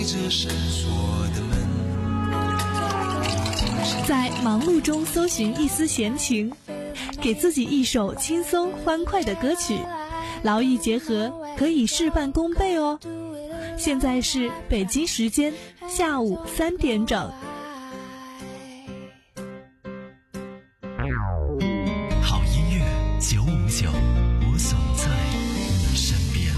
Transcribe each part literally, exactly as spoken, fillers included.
着闪烁的门。 在忙碌中搜寻一丝闲情，给自己一首轻松欢快的歌曲，劳逸结合，可以事半功倍哦。现在是北京时间下午三点整。 好音乐九五九，我总在你身边。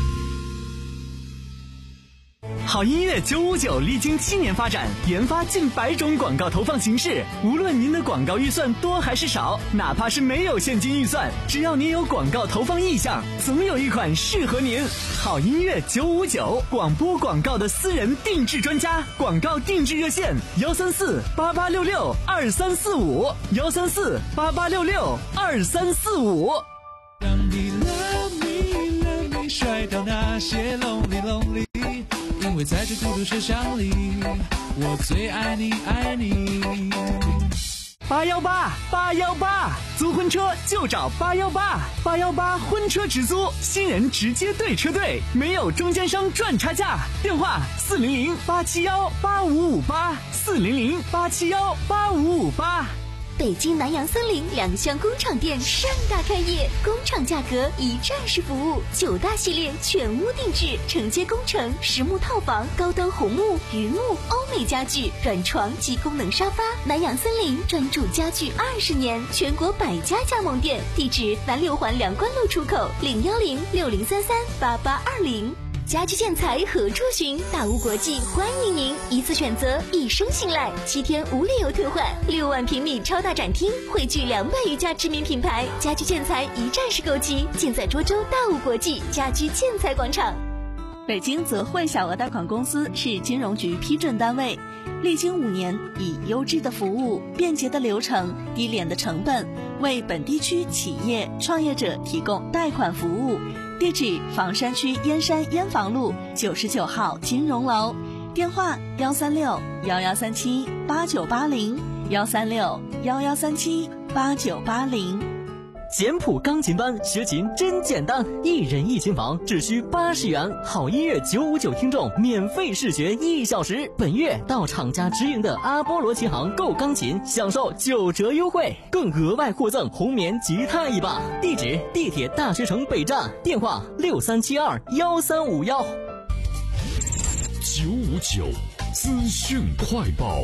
好音乐九五九历经七年发展，研发近百种广告投放形式。无论您的广告预算多还是少，哪怕是没有现金预算，只要您有广告投放意向，总有一款适合您。好音乐九五九，广播广告的私人定制专家，广告定制热线幺三四八八六六二三四五幺三四八八六六二三四五。 让你 love me love me 甩掉那些 lonely lonely， 因为在这孤独世上里，我最爱你爱你。 八幺八八幺八，租婚车就找八幺八，八幺八婚车直租，新人直接对车队，没有中间商赚差价。电话四零零八七幺八五五八，四零零八七幺八五五八。 北京南洋森林两厢工厂店盛大开业，工厂价格一站式服务，九大系列全屋定制，承接工程、实木套房、高端红木、榆木、欧美家具、软床及功能沙发。南洋森林专注家具二十年，全国百家加盟店，地址南六环梁关路出口零幺零六零三三八八二零。家居建材何处寻？大屋国际欢迎您，一次选择，一生信赖，七天无理由退换，六万平米超大展厅，汇聚两百余家知名品牌，家居建材一站式购齐，尽在涿州大屋国际家居建材广场。 北京泽汇小额贷款公司是金融局批准单位，历经五年，以优质的服务、便捷的流程、低廉的成本，为本地区企业创业者提供贷款服务。地址：房山区燕山燕房路九十九号金融楼，电话：幺三六幺幺三七八九八零，幺三六幺幺三七八九八零。 简谱钢琴班学琴真简单，一人一琴房只需八十元，好音乐九五九听众免费试学一小时。本月到厂家直营的阿波罗琴行购钢琴，享受九折优惠，更额外获赠红棉吉他一把。地址：地铁大学城北站，电话六三七二幺三五幺。 九五九资讯快报。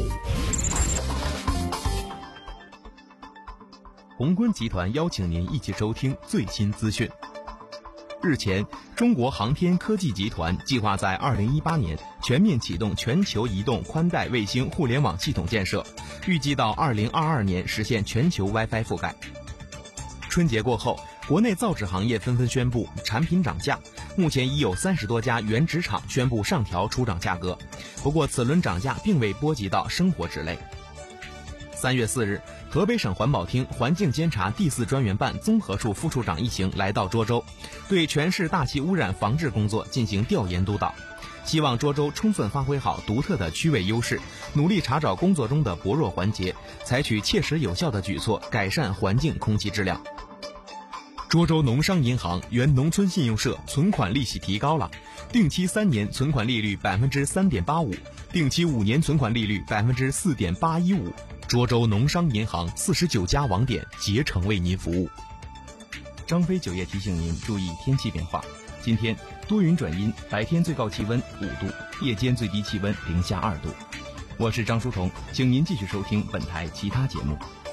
宏观集团邀请您一起收听最新资讯。日前，中国航天科技集团计划在二零一八年全面启动全球移动宽带卫星互联网系统建设，预计到二零二二年实现全球 WiFi 覆盖。春节过后，国内造纸行业纷纷宣布产品涨价，目前已有三十多家原纸厂宣布上调出厂价格。不过，此轮涨价并未波及到生活纸类。三月四日，河北省环保厅环境监察第四专员办综合处副处长一行来到涿州，对全市大气污染防治工作进行调研督导，希望涿州充分发挥好独特的区位优势，努力查找工作中的薄弱环节，采取切实有效的举措，改善环境空气质量。涿州农商银行原农村信用社存款利息提高了，定期三年存款利率百分之三点八五，定期五年存款利率百分之四点八一五。涿州农商银行四十九家网点竭诚为您服务。张飞酒业提醒您注意天气变化，今天多云转阴，白天最高气温五度，夜间最低气温零下二度。我是张书虫，请您继续收听本台其他节目。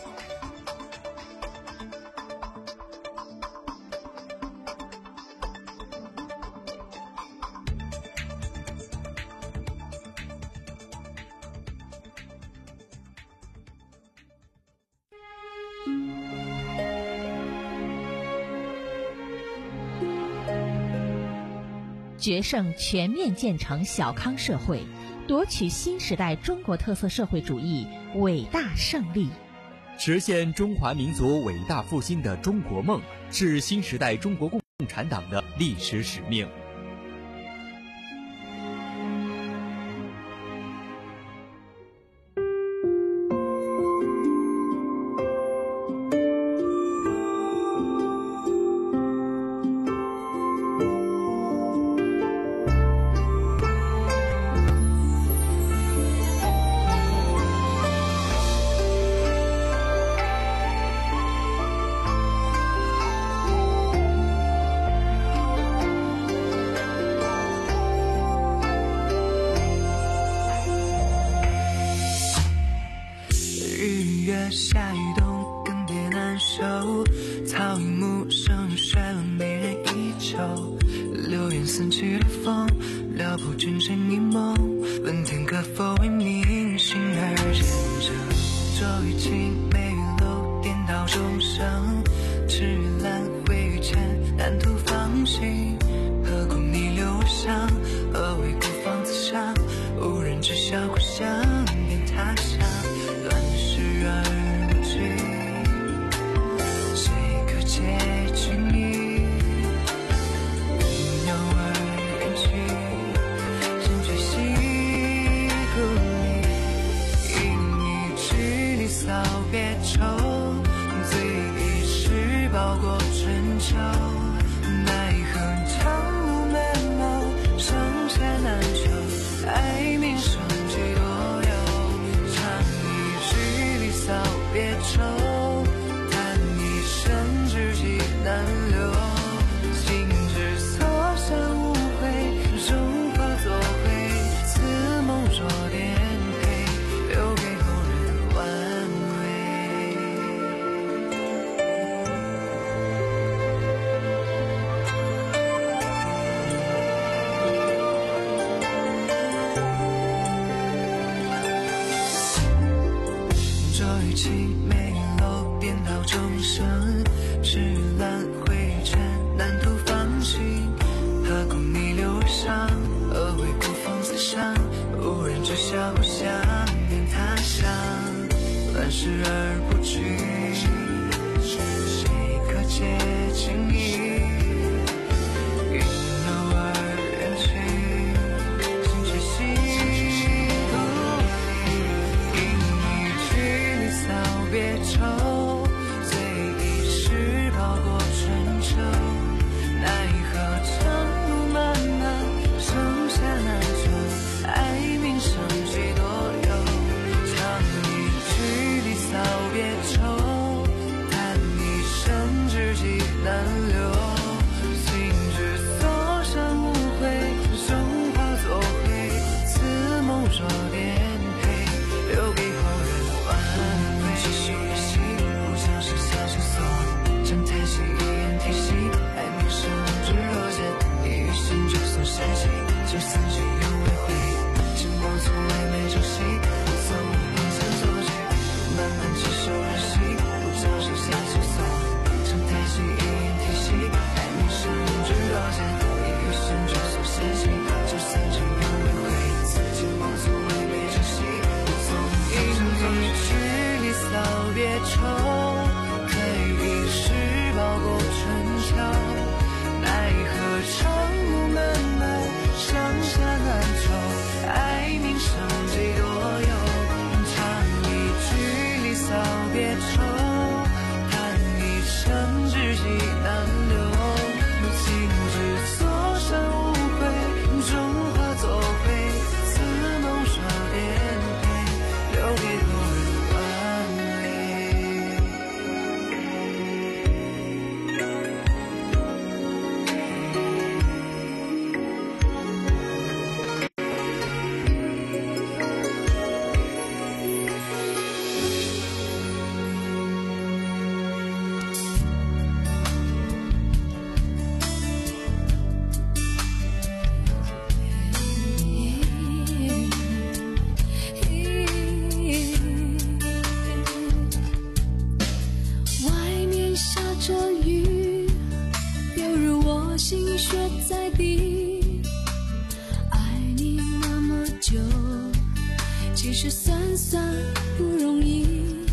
决胜全面建成小康社会，夺取新时代中国特色社会主义伟大胜利， 实现中华民族伟大复兴的中国梦，是新时代中国共产党的历史使命。 草影木生衰了美人依旧，流言四起的风，撩拨君生一梦，问天可否为民心而见证。骤雨轻眉雨楼，颠倒众生，赤云蓝会遇前，难图芳心。何故逆流而上，何为孤芳自赏，无人知晓故乡变他乡，乱世而不惧，谁可解情意？云游而远去，人却西故里，因你距离扫别愁，醉一时饱过春秋，奈何长路漫漫，剩下难求，爱名声几多有，长一距离扫别愁，叹一生知己难留，心之所向无悔，荣华作灰，此梦若颠沛，留给后人玩味。骤雨轻眉云楼，颠倒众生，赤云蓝会遇前，难图芳心。何故逆流而上，何为孤芳自赏，无人知晓故乡变他乡，乱世而不惧，谁可解情意？云游而远去，心却西故里，因你距离扫别愁，醉一时饱过春秋，奈何长路漫漫，剩下难求，爱名声几多有，长一距离扫别愁，叹一生知己难留，心之所向无悔，荣华作灰，此梦若颠沛，留给后人玩味。细数日夕，不将剩下生锁，长叹息一言提醒，爱名声只若见，一生就算山行，就曾经有未悔，时光从来没朝夕，不曾妄想作句，漫漫几首日夕，不将剩下生锁，长叹息一言提醒，爱名声只若见，一生就算山行，就曾经有未悔，时光从来没朝夕，不曾因你距离扫别愁，醉一时饱过春秋，奈何长路漫漫，剩下难求，爱名声几多有，长一距离扫别愁，叹一生知己难留，心之所向无悔，荣华作灰，此梦若颠沛，留给后人玩味。 外面下着雨，犹如我心血在滴。爱你那么久，其实算算不容易，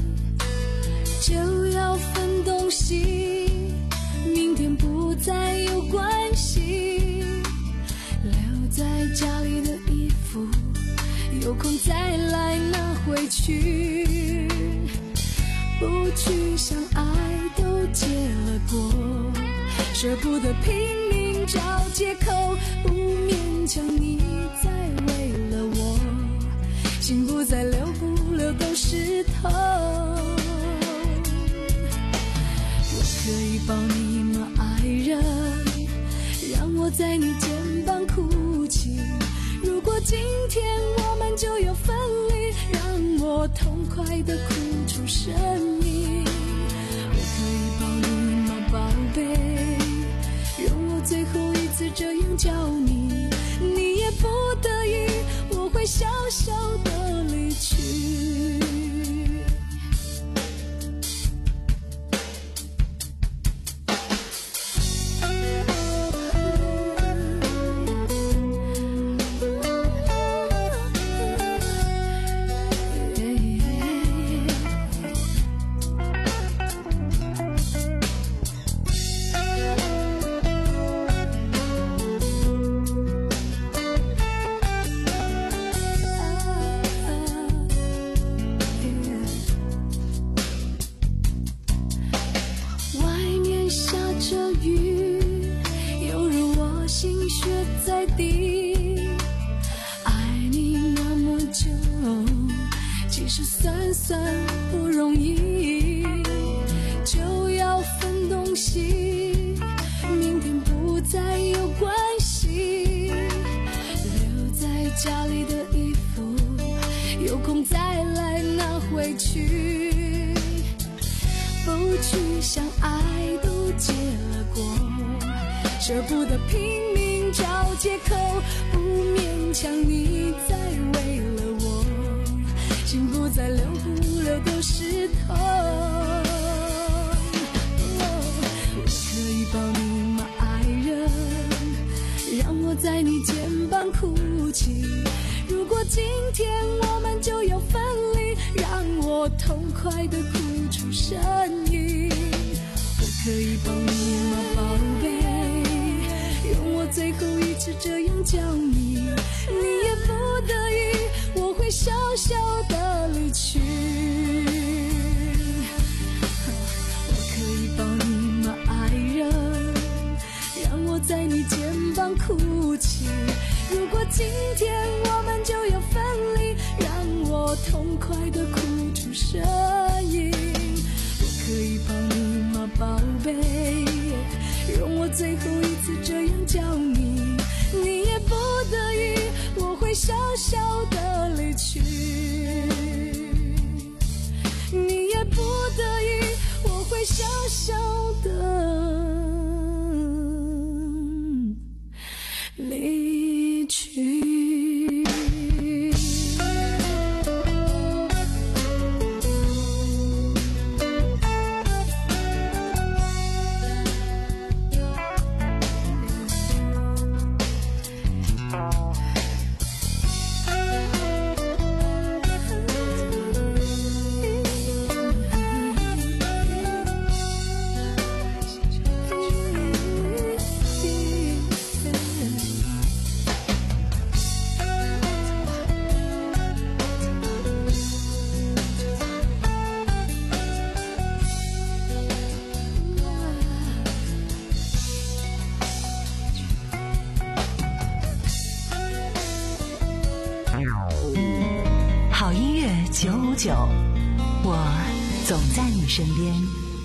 就要分东西，明天不再有关系。留在家里的衣服，有空再来拿回去。不去想爱都结了果，舍不得拼命找借口，不勉强你再为了我，心不再留，不留都是痛。我可以抱你吗，爱人？让我在你肩膀哭泣。如果今天我们就要分离，让我痛快地哭出声音。我可以抱你吗， 贝，容我最后一次这样叫你，你也不得已，我会小小的离去。不容易，就要分东西，明天不再有关系，留在家里的衣服，有空再来拿回去，不去想爱都结了果，舍不得拼命找借口，不勉强你再为了我，心不再留不留都是痛。我可以抱你吗，爱人？让我在你肩膀哭泣。如果今天我们就要分离，让我痛快地哭出声音。我可以抱你吗，宝贝？用我最后一次这样叫你，你也不得已，我会小小的离去。我可以抱你吗，爱人？让我在你肩膀哭泣。如果今天我们就要分离，让我痛快的哭出声音。我可以抱你吗，宝贝？容我最后一次这样叫你，你也不得已，我会小小的离去。你也不得已，我会小小的离去。 好音乐九五九，我总在你身边。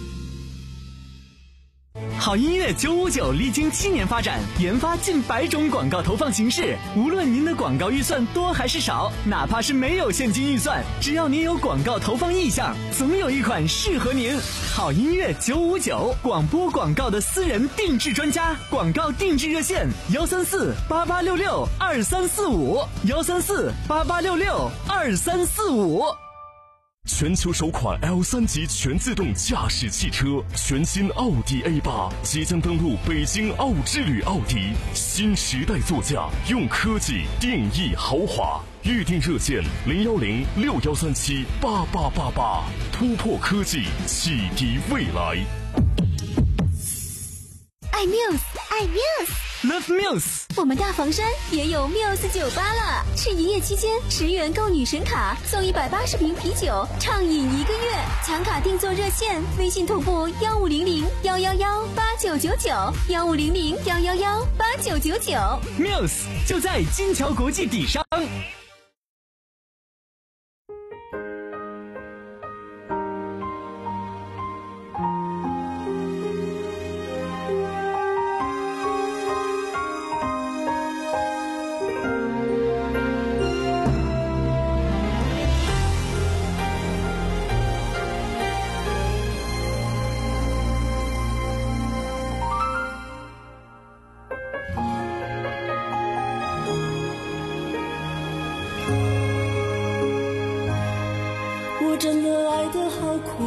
好音乐九五九历经七年发展，研发近百种广告投放形式。无论您的广告预算多还是少，哪怕是没有现金预算，只要您有广告投放意向，总有一款适合您。好音乐九五九，广播广告的私人定制专家，广告定制热线：幺三四八八六六二三四五，幺三四八八六六二三四五。 全球首款 L 三 级全自动驾驶汽车，全新奥迪 A 八 即将登陆北京奥之旅奥迪，新时代座驾，用科技定义豪华。预订热线零幺零六幺三七八八八八，突破科技，启迪未来。 爱 Muse， 爱 Muse。Love Muse， 我们大房山也有 Muse 酒吧了，是营业期间十元购女神卡送一百八十瓶啤酒，畅饮一个月。抢卡订座热线：微信同步幺五零零幺幺幺八九九九，幺五零零幺幺幺八九九九。 Muse 就在金桥国际底商。 真的爱得好苦，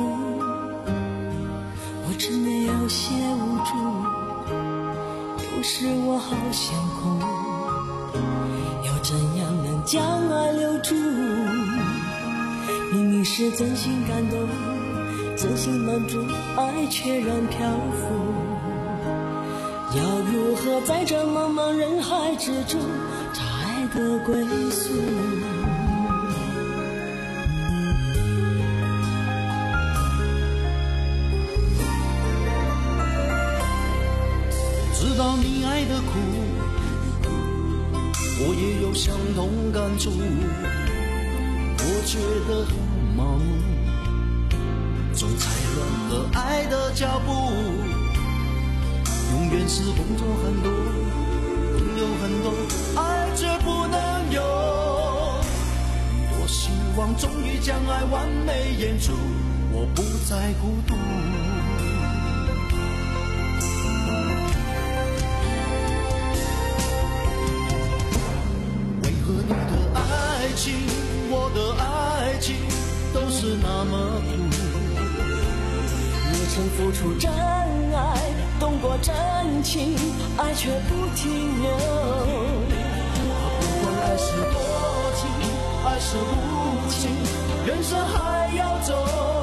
我真的有些无助，有时我好想哭，要怎样能将爱留住？明明是真心感动，真心满足，爱却然漂浮，要如何在这茫茫人海之中找爱的归宿？ 知道你爱的苦，我也有相同感触，我觉得很麻木，总踩乱了爱的脚步，永远是工作很多，朋友很多，爱却不能有。多希望终于将爱完美演出，我不再孤独。为何你的爱情，我的爱情都是那么苦？ 也曾付出真爱，动过真情，爱却不停留。 不管爱是多情，爱是无情，人生还要走。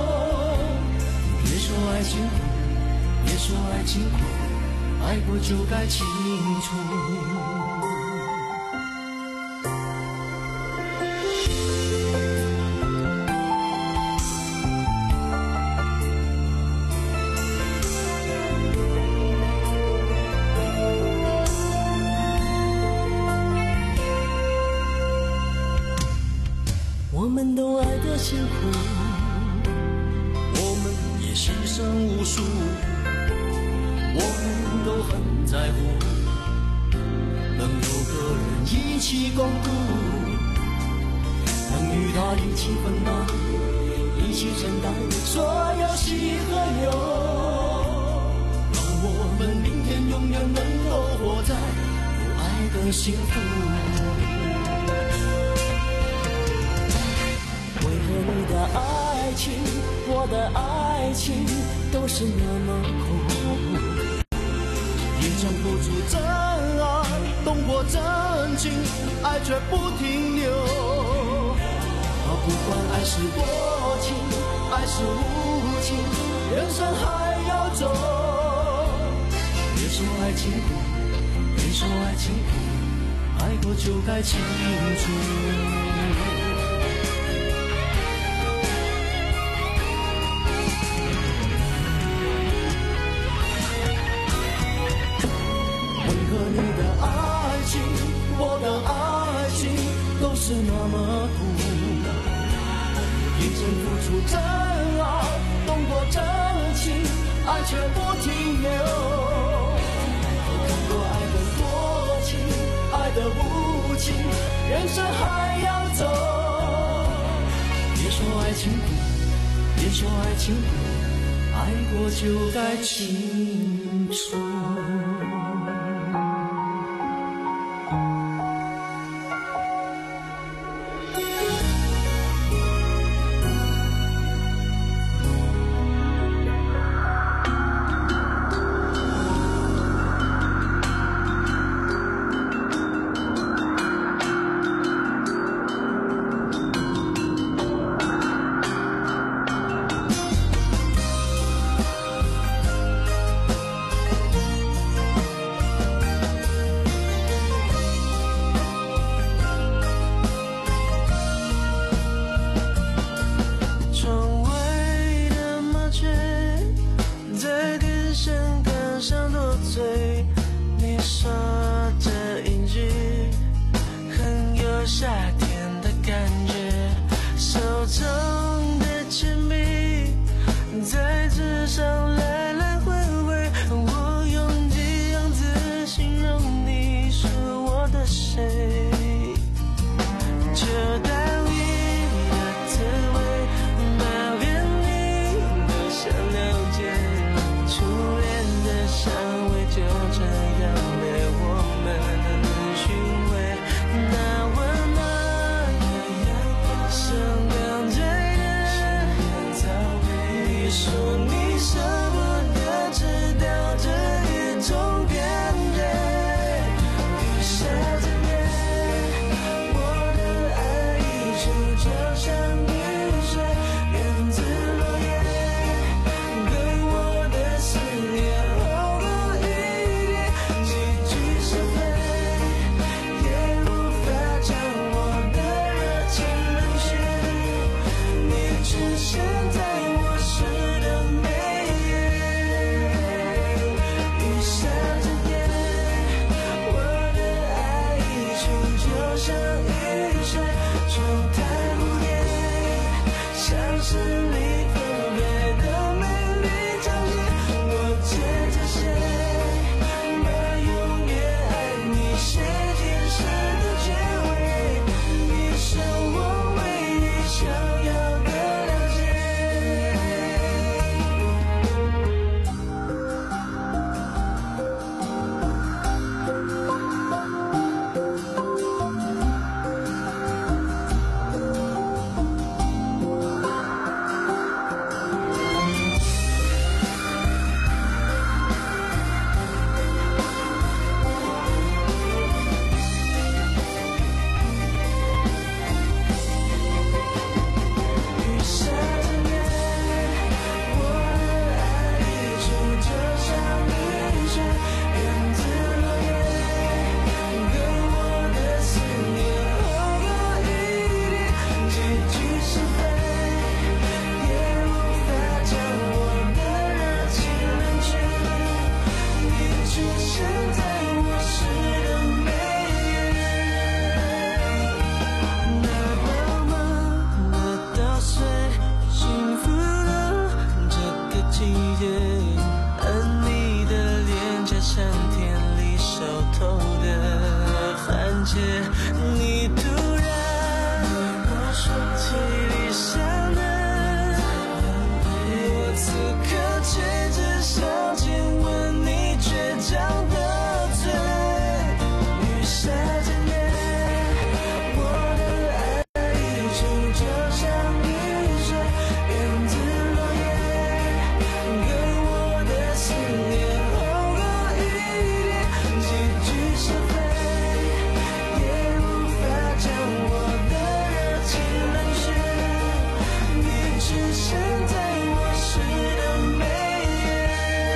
别说爱情苦，别说爱情苦，爱过就该清楚。 我们都爱得辛苦， 我们也牺牲无数，我们都很在乎，能有个人一起共度，能与他一起分担，一起承担所有喜和忧，让我们明天永远能够活在有爱的幸福。 你的爱情，我的爱情都是那么苦， 也曾付出真爱，动过真情，爱却不停留。啊，不管爱是多情，爱是无情，人生还要走。别说爱情苦，别说爱情苦，爱过就该清楚。你的爱情，我的爱情都是那么苦，也曾付出真爱，动过真情，爱却不停留。看过爱的多情，爱的无情，人生还要走。别说爱情苦，别说爱情苦，爱过就该清楚。 你说这一句很有夏天的感觉，手中的铅笔在纸上来来回回，我用几样字形容你是我的谁，这单一的滋味，把连你都想了解，初恋的香味就这样被你突然我说起理想的，我此刻却只想亲吻你倔强的嘴。雨下渐远，我的爱溢出就像雨水，源自落叶，跟我的思念红过一点，几句是非也无法将我的热情冷却，你只剩在我诗的眉眼。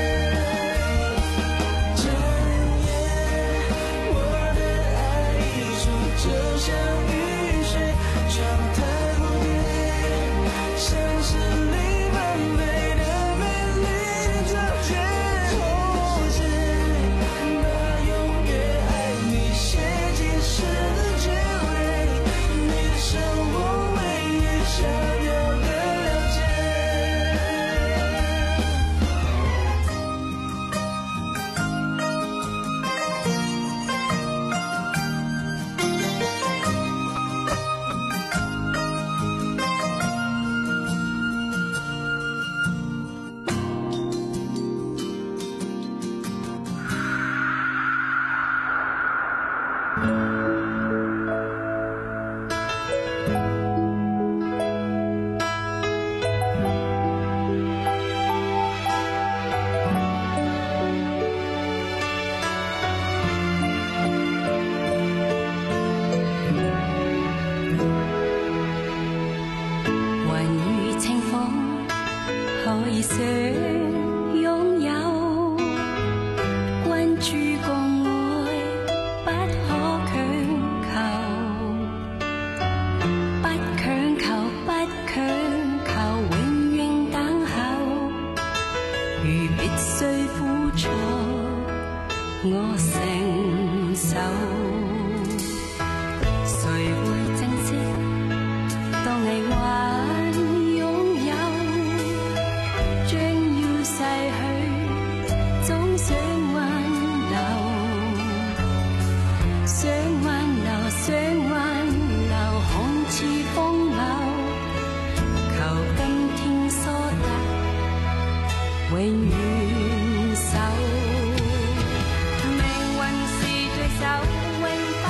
整夜我的爱溢出就像雨水，窗台蝴蝶，像是你完美的美丽照片。红线把永远爱你写进诗的结尾，你是我唯一想要的了解。 雲與清風可以相擁有，關注共愛不可強求，不強求不強求，永遠等候。如必須付出，我承受。誰會珍惜當你還擁有，將要逝去，總想挽留，想挽留，想挽留，看似風流，求今天疏得永遠守。命運是對手，永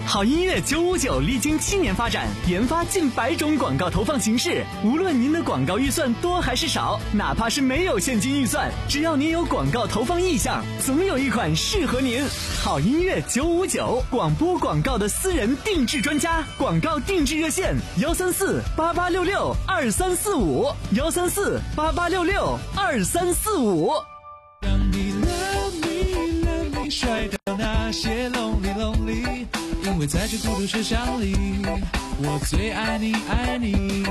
好音乐九五九历经七年发展，研发近百种广告投放形式。无论您的广告预算多还是少，哪怕是没有现金预算，只要您有广告投放意向，总有一款适合您。好音乐九五九，广播广告的私人定制专家，广告定制热线：幺三四八八六六二三四五，幺三四八八六六二三四五。 让你 love me love me 甩掉那些 lonely lonely， 因为在这孤独车厢里，我最爱你爱你。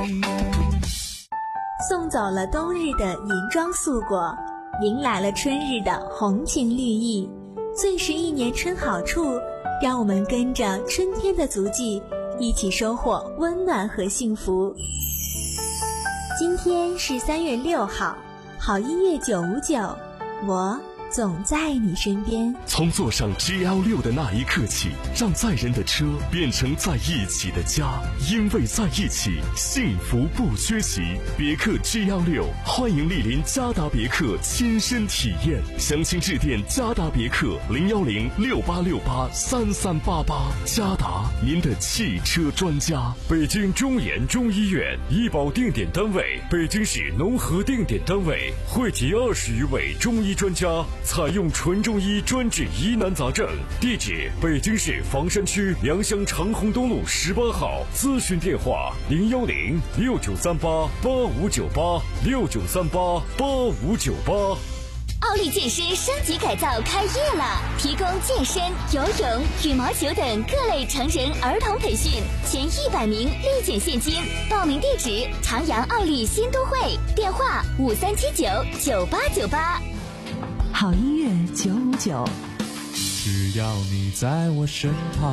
送走了冬日的银装素裹，迎来了春日的红情绿意。最是一年春好处，让我们跟着春天的足迹，一起收获温暖和幸福。今天是三月六号，好音乐九五九，我总在你身边。 从坐上 G L 六 的那一刻起，让载人的车变成在一起的家，因为在一起，幸福不缺席。别克 G L 六，欢迎莅临嘉达别克亲身体验。详情致电嘉达别克零幺零六八六八三三八八。嘉达，您的汽车专家。 北京中研中医院医保定点单位，北京市农合定点单位，汇集二十余位中医专家。采用纯中医专治疑难杂症，地址北京市房山区良乡长虹东路十八号，咨询电话零幺零六九三八八五九八六九三八八五九八。 奥利健身升级改造开业了，提供健身、游泳、羽毛球等各类成人儿童培训，前一百名立减现金。报名地址长阳奥利新都会，电话五三七九九八九八。 好音乐九五九， 只要你在我身旁。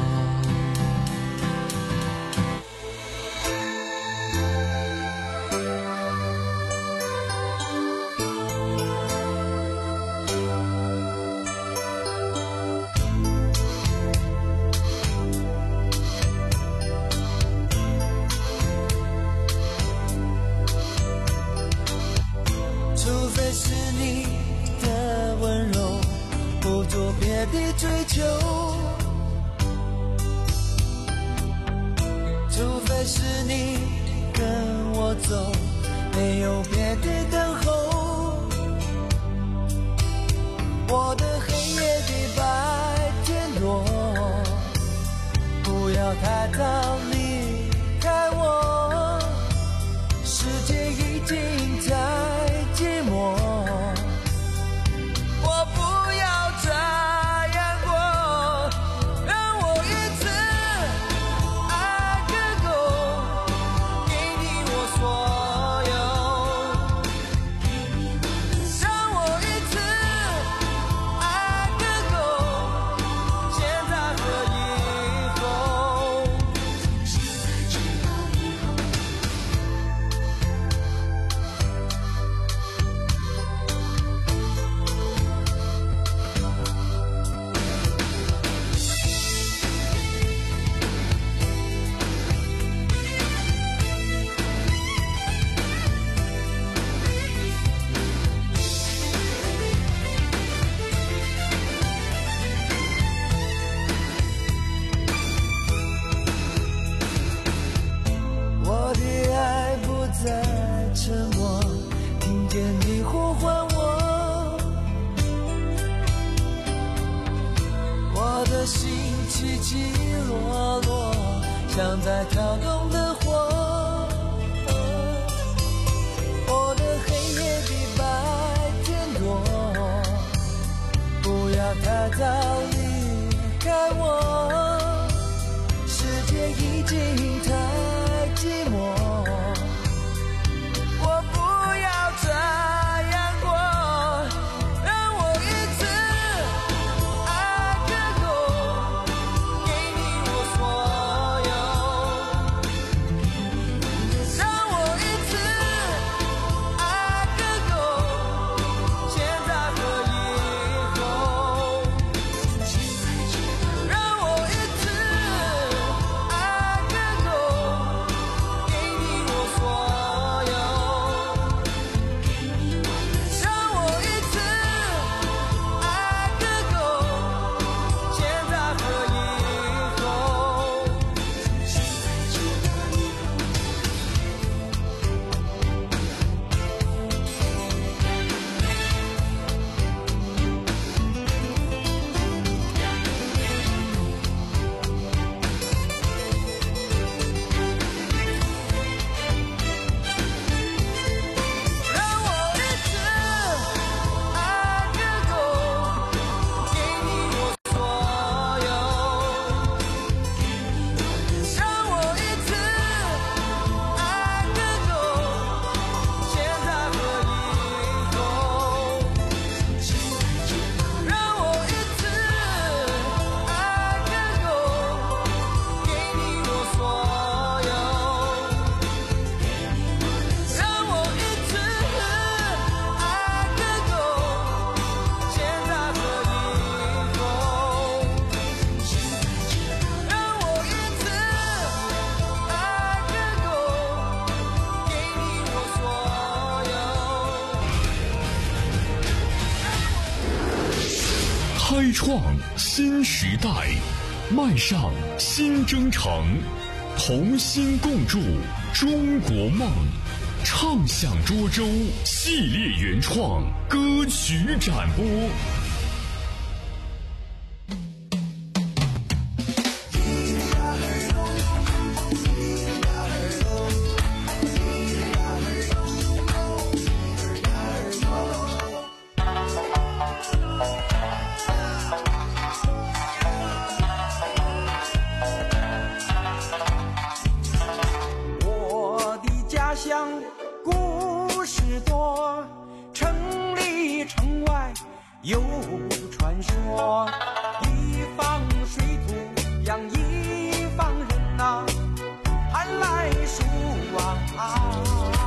除非是你的温柔，不做别的追求，除非是你跟我走，没有别的等候。我的黑夜比白天多，不要太早离开我，世界已经太寂寞。起起落落，像在跳动的火。我的黑夜比白天多，不要太早离开我，世界已经太寂寞。我不要这样过，让我一次爱个够，给你我所有，让我一次爱个够，现在和以后，让我开创新时代，迈上新征程，同心共筑中国梦。畅享涿州系列原创歌曲展播。 我的家乡故事多，城里城外有传说，一方水土养一方人呐、寒来暑往啊，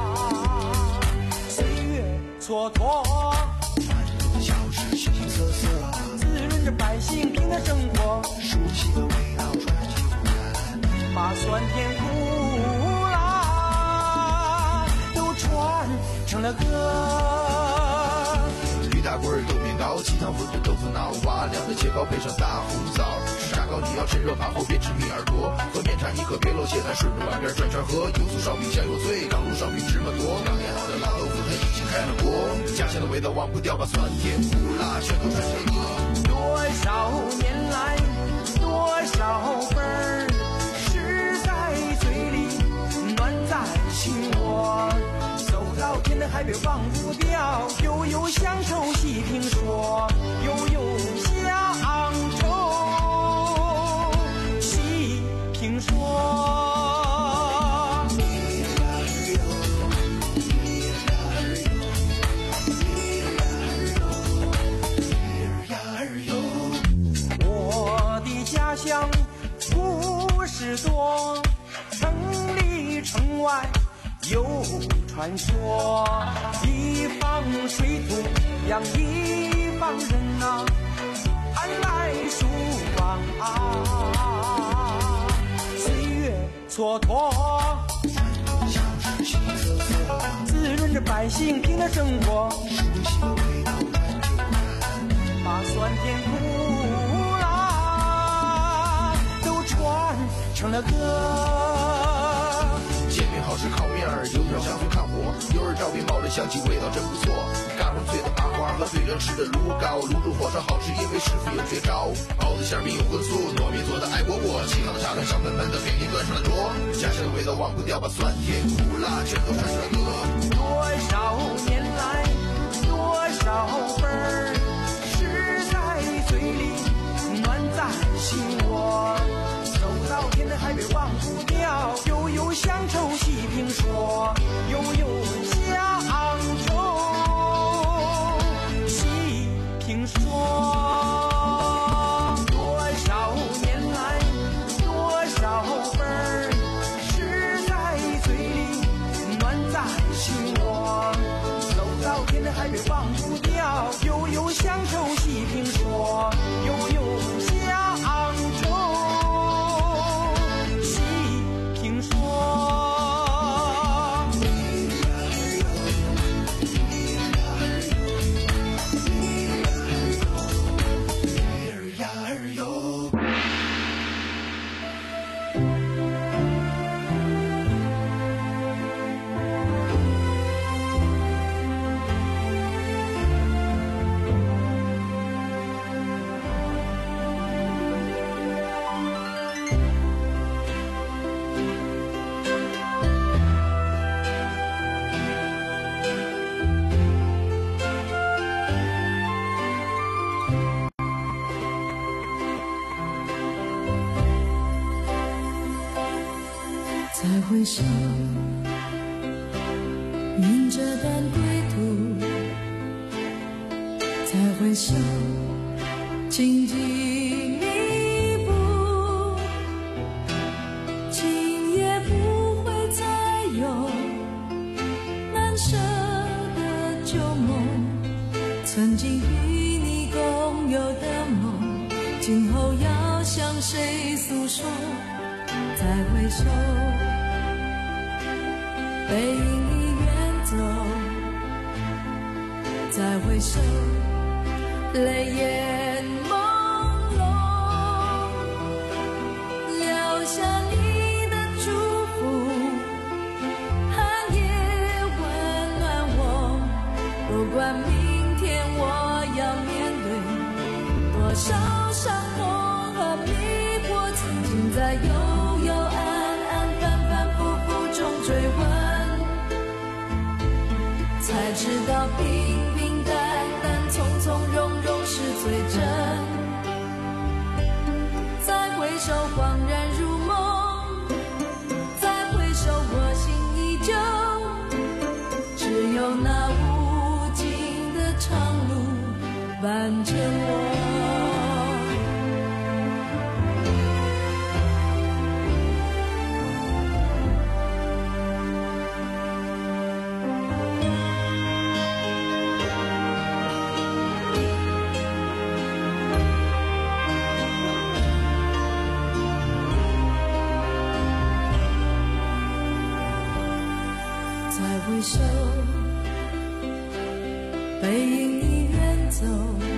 岁月蹉跎， 小吃形形色色， 滋润着百姓平的生活， 熟悉的味道传进湖南， 把酸甜苦辣都传成了歌。 驴打滚儿豆面糕，鸡汤粉和豆腐脑，瓦凉的切糕配上大红枣，吃炸糕你要趁热扒后别吃米耳朵，喝面茶你可别漏血，咱顺着碗边转圈喝，油酥烧饼香油脆，刚炉烧饼芝麻多，刚腌好的老豆腐它已经开了锅，家乡的味道忘不掉，把酸甜苦辣全都传成歌。 多少年来，多少份儿，诗在嘴里，暖在心窝。走到天南海北忘不掉，悠悠乡愁细听说，悠悠乡愁细听说。我的家乡故事多，城里城外有传说，一方水土养一方人呐、寒来暑往啊，岁月蹉跎， 小吃形形色色， 滋润着百姓平的生活， 熟悉的味道传进湖南， 把酸甜苦辣都传成了歌。 煎饼好吃烤面儿，油条香脆看火，油儿照饼冒着香气，味道真不错。嘎嘣脆的麻花和最热吃的卤糕，卤煮火烧好吃，因为师傅有绝招。包子馅儿饼有荤素，糯米做的爱窝窝，沏好的茶汤香喷喷的，给你端上了桌。家乡的味道忘不掉，把酸甜苦辣全都传成了歌。 多少年来，多少份儿，诗在嘴里，暖在心窝。走到天南海北忘不掉，悠悠乡愁细听说，悠悠乡愁细听说。多少年来，多少份儿，诗在嘴里，暖在心窝。走到天南海北忘不掉，悠悠乡愁细听说，悠悠乡愁细听说。 再回首，云遮断归途；再回首，荆棘密布。今夜不会再有难舍的旧梦，曾经与你共有的梦，今后要向谁诉说？再回首，背影已远走，再回首， 泪眼朦胧，留下你的祝福，寒夜温暖我。不管明天我要面对多少伤痛和迷惑，曾经在幽幽暗暗、反反复复中追问，才知道平平淡淡、从从容容是最真。再回首，恍然如梦；再回首，我心依旧。只有那无尽的长路伴着我。回首，背影已远走；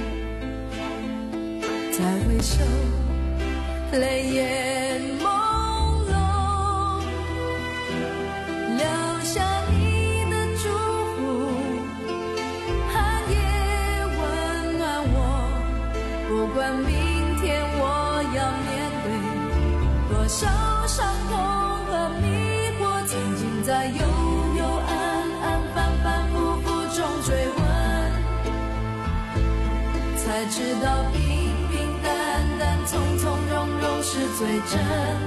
再回首，泪眼朦胧，留下你的祝福，寒夜温暖我。不管明天我要面对多少伤痛和迷惑，曾经在幽幽暗暗、反反复复中追问，才知道平平淡淡、从从容容是最真。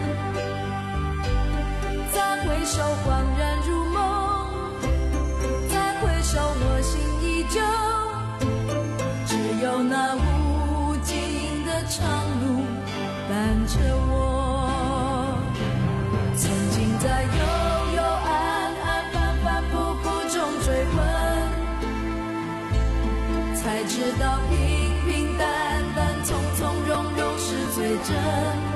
再回首，恍然如梦；再回首，我心依旧。只有那无尽的长路伴着我，曾经在幽幽暗暗、反反复复中追问，才知道平平淡淡、从从容容是最真。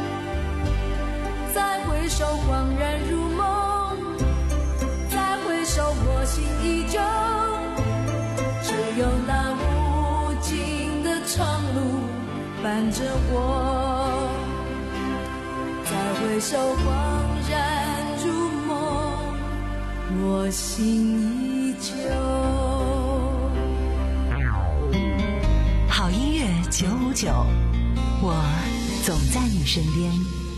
再回首，恍然如梦；再回首，我心依旧。只有那无尽的长路伴着我。再回首，恍然如梦，我心依旧。 好音乐九五九，我总在你身边。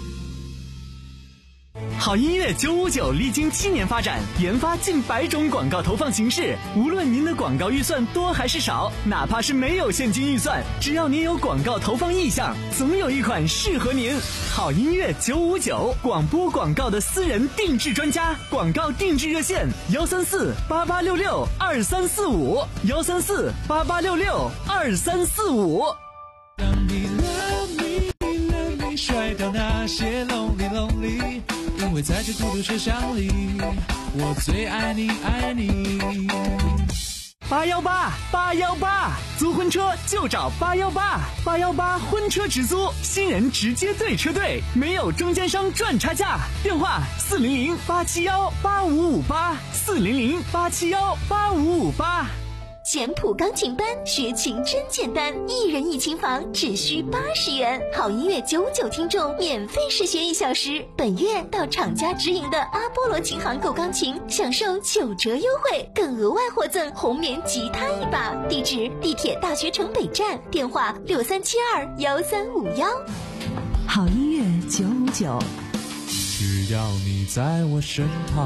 好音乐九五九历经七年发展，研发近百种广告投放形式。无论您的广告预算多还是少，哪怕是没有现金预算，只要您有广告投放意向，总有一款适合您。好音乐九五九，广播广告的私人定制专家，广告定制热线：幺三四八八六六二三四五，幺三四八八六六二三四五。 当你 love me love me 甩掉那些 lonely lonely， 因为在这孤独车厢里，我最爱你爱你。 八幺八八幺八，租婚车就找八幺八，八幺八婚车直租，新人直接对车队，没有中间商赚差价。电话四零零八七幺八五五八，四零零八七幺八五五八。 简谱钢琴班，学琴真简单，一人一琴房只需八十元。好音乐九五九听众免费试学一小时，本月到厂家直营的阿波罗琴行购钢琴，享受九折优惠，更额外获赠红棉吉他一把。地址：地铁大学城北站，电话六三七二幺三五幺。 好音乐九五九， 只要你在我身旁。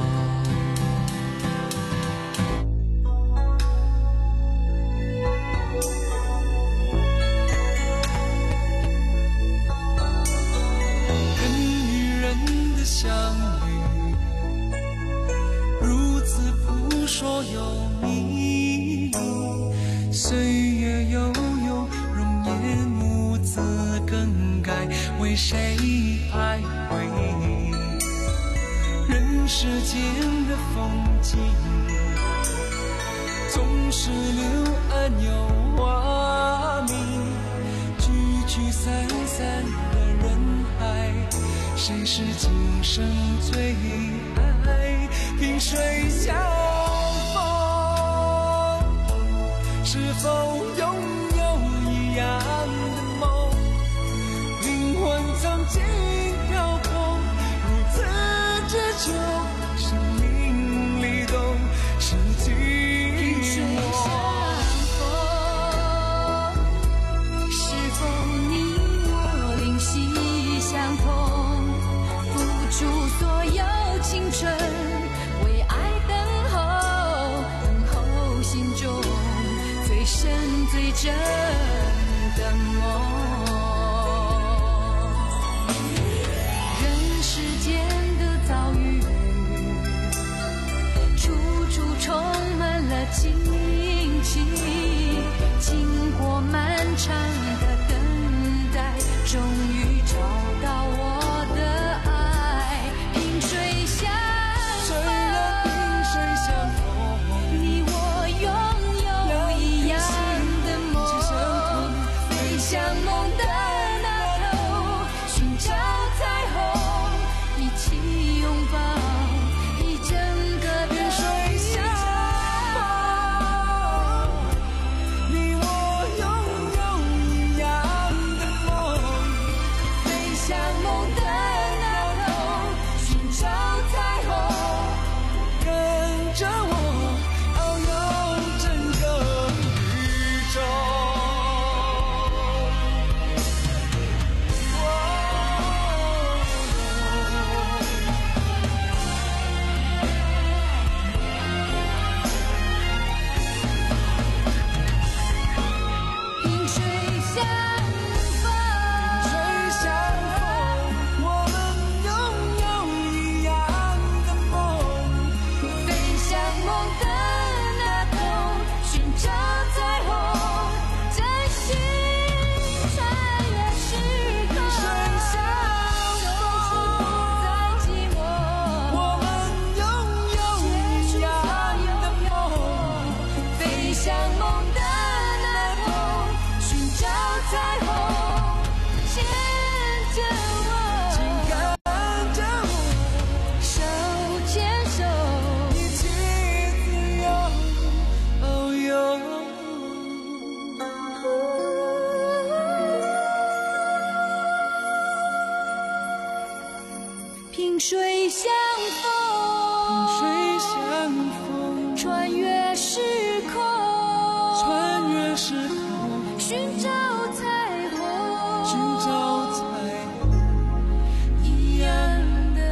相遇如此扑朔有迷，岁月悠悠，容颜兀自更改，为谁徘徊？人世间的风景，总是柳暗又花明，聚聚散散的人海，谁是今生最爱？萍水相逢，是否拥有样的梦，灵魂曾经飘空，如此之久，生命里都是寂寞。 青春为爱等候，等候心中最深最真的梦。人世间的遭遇，处处充满了惊奇，经过漫长的等待，终于找到我的爱。萍水相虽然萍水相逢， 你我拥有一样的梦，飞向梦的那头，寻找彩虹，一起拥抱一整个的水相逢，你我拥有一样的梦， 飞向梦的那头，寻找彩虹， 跟着我遨游整个宇宙。 萍水相逢， 水相逢，我们拥有一样的梦， 飞向梦的那头，寻找彩虹，真心穿越时空， 水相不再寂寞。 我们拥有一样的梦， 飞向梦的那头，寻找彩虹，牵着我， 请跟着我， 手牵手， 一起自由遨游。 萍水相逢， 水相逢， 穿越时空， 穿越时空， 寻找彩虹， 寻找彩虹， 一样的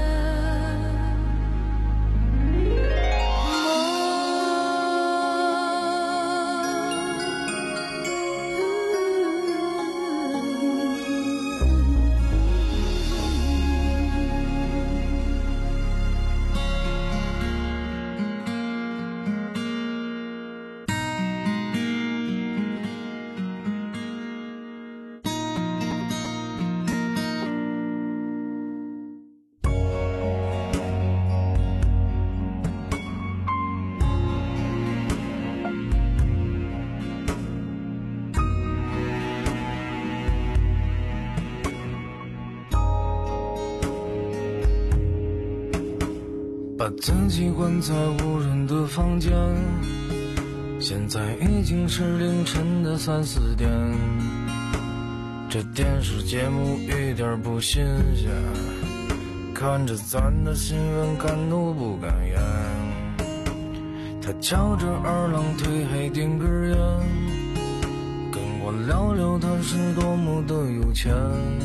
把自己关在无人的房间，现在已经是凌晨的三四点。这电视节目一点不新鲜，看着咱的新闻敢怒不敢言。他翘着二郎腿还点根烟，跟我聊聊他是多么的有钱，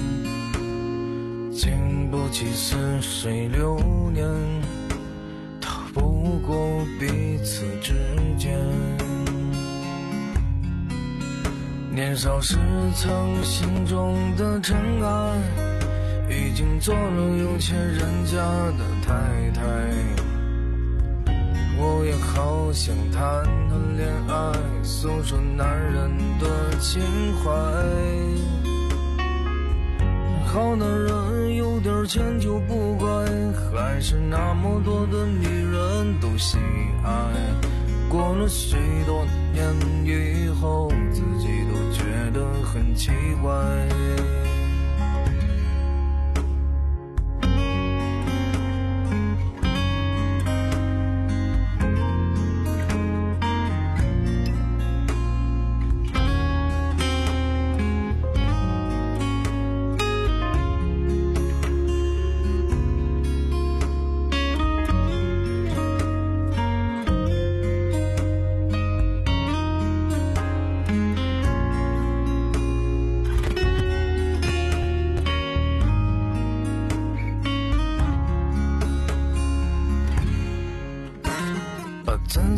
经不起似水流年，不过彼此之间。年少时曾心中的尘埃，已经做了有钱人家的太太。我也好想谈谈恋爱，诉说男人的情怀。好男人有点钱就不怪，还是那么多的女人都喜爱。过了许多年以后，自己都觉得很奇怪。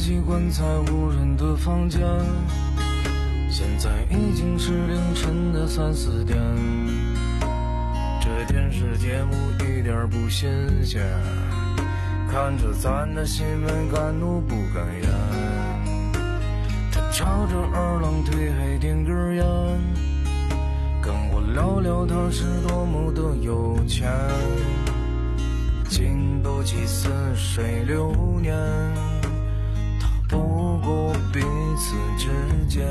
习惯在无人的房间，现在已经是凌晨的三四点，这电视节目一点不新鲜，看着咱的新闻敢怒不敢言，他朝着二郎腿还点根烟，跟我聊聊他是多么的有钱，经不起似水流年，他不过彼此之间。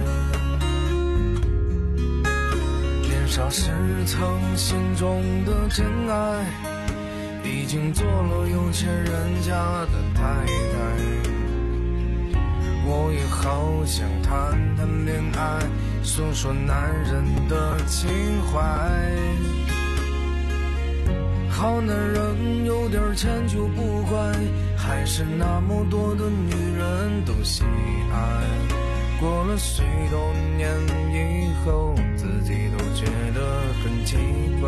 年少时曾心中的真爱，已经做了有钱人家的太太。我也好想谈谈恋爱，诉说男人的情怀。好男人有点钱就不怪，还是那么多的女人都喜爱。过了许多年以后，自己都觉得很奇怪。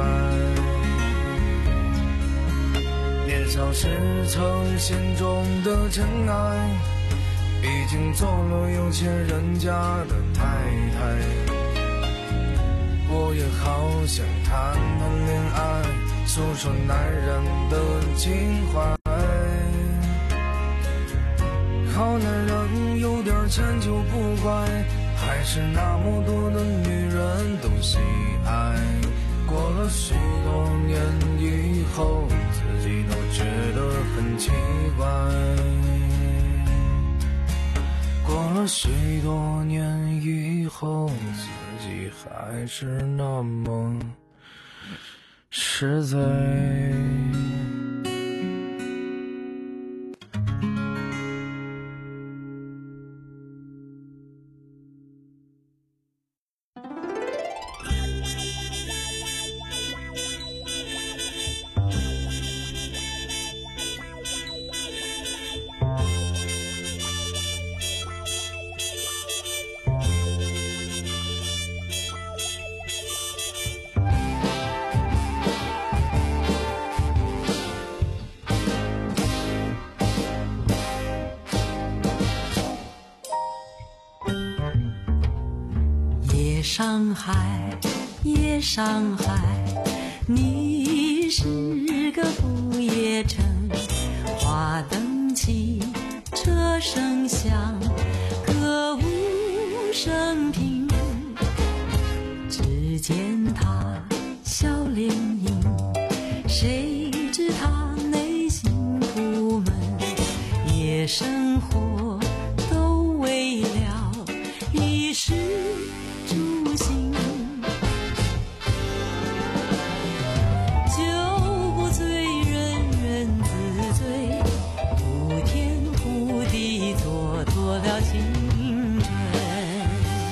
年少时曾心中的真爱，已经做了有钱人家的太太。我也好想谈谈恋爱，诉说男人的情怀。好男人有点钱就不怪，还是那么多的女人都喜爱。过了许多年以后，自己都觉得很奇怪。过了许多年以后，自己还是那么实在。 上海，夜上海，你是个不夜城，花灯起，车声响，歌舞升平。只见他笑脸迎，谁知他内心苦闷，夜生活都为了衣食住行，酒不醉人人自醉，呼天呼地蹉跎了青春，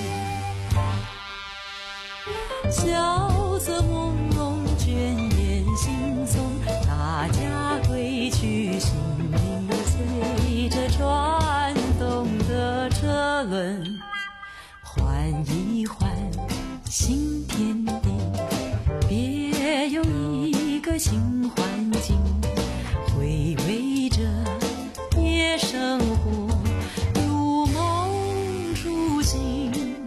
萧瑟朦胧倦眼惺忪，大家归去，心里随着转动的车轮换一换新天地，别有一个新环境，回味着夜生活，如梦初醒。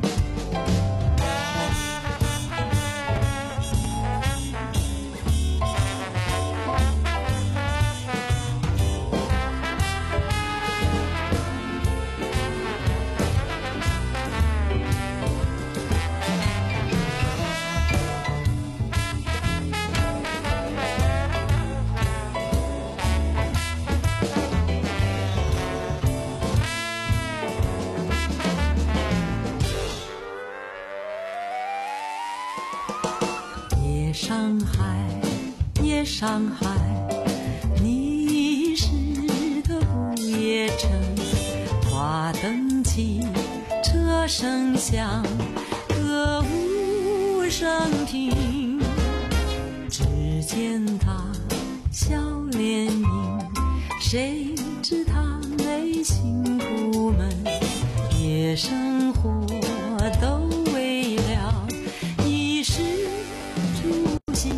上海，夜上海，你是个不夜城，花灯起，车声响，歌舞升平。只见他笑脸迎，谁知他内心苦闷，夜生活都为了衣食住行，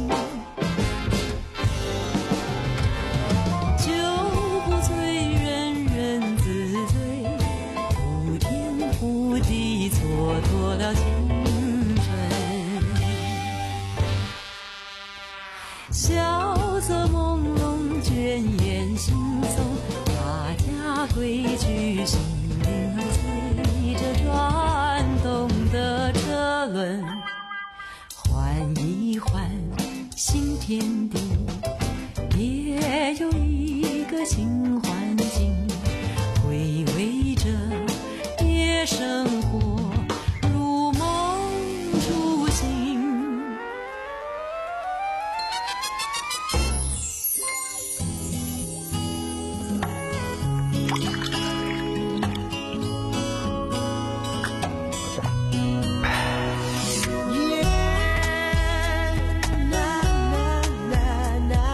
酒不醉人人自醉， 无地蹉跎了青春。萧瑟朦胧，倦眼惺忪，大家归去。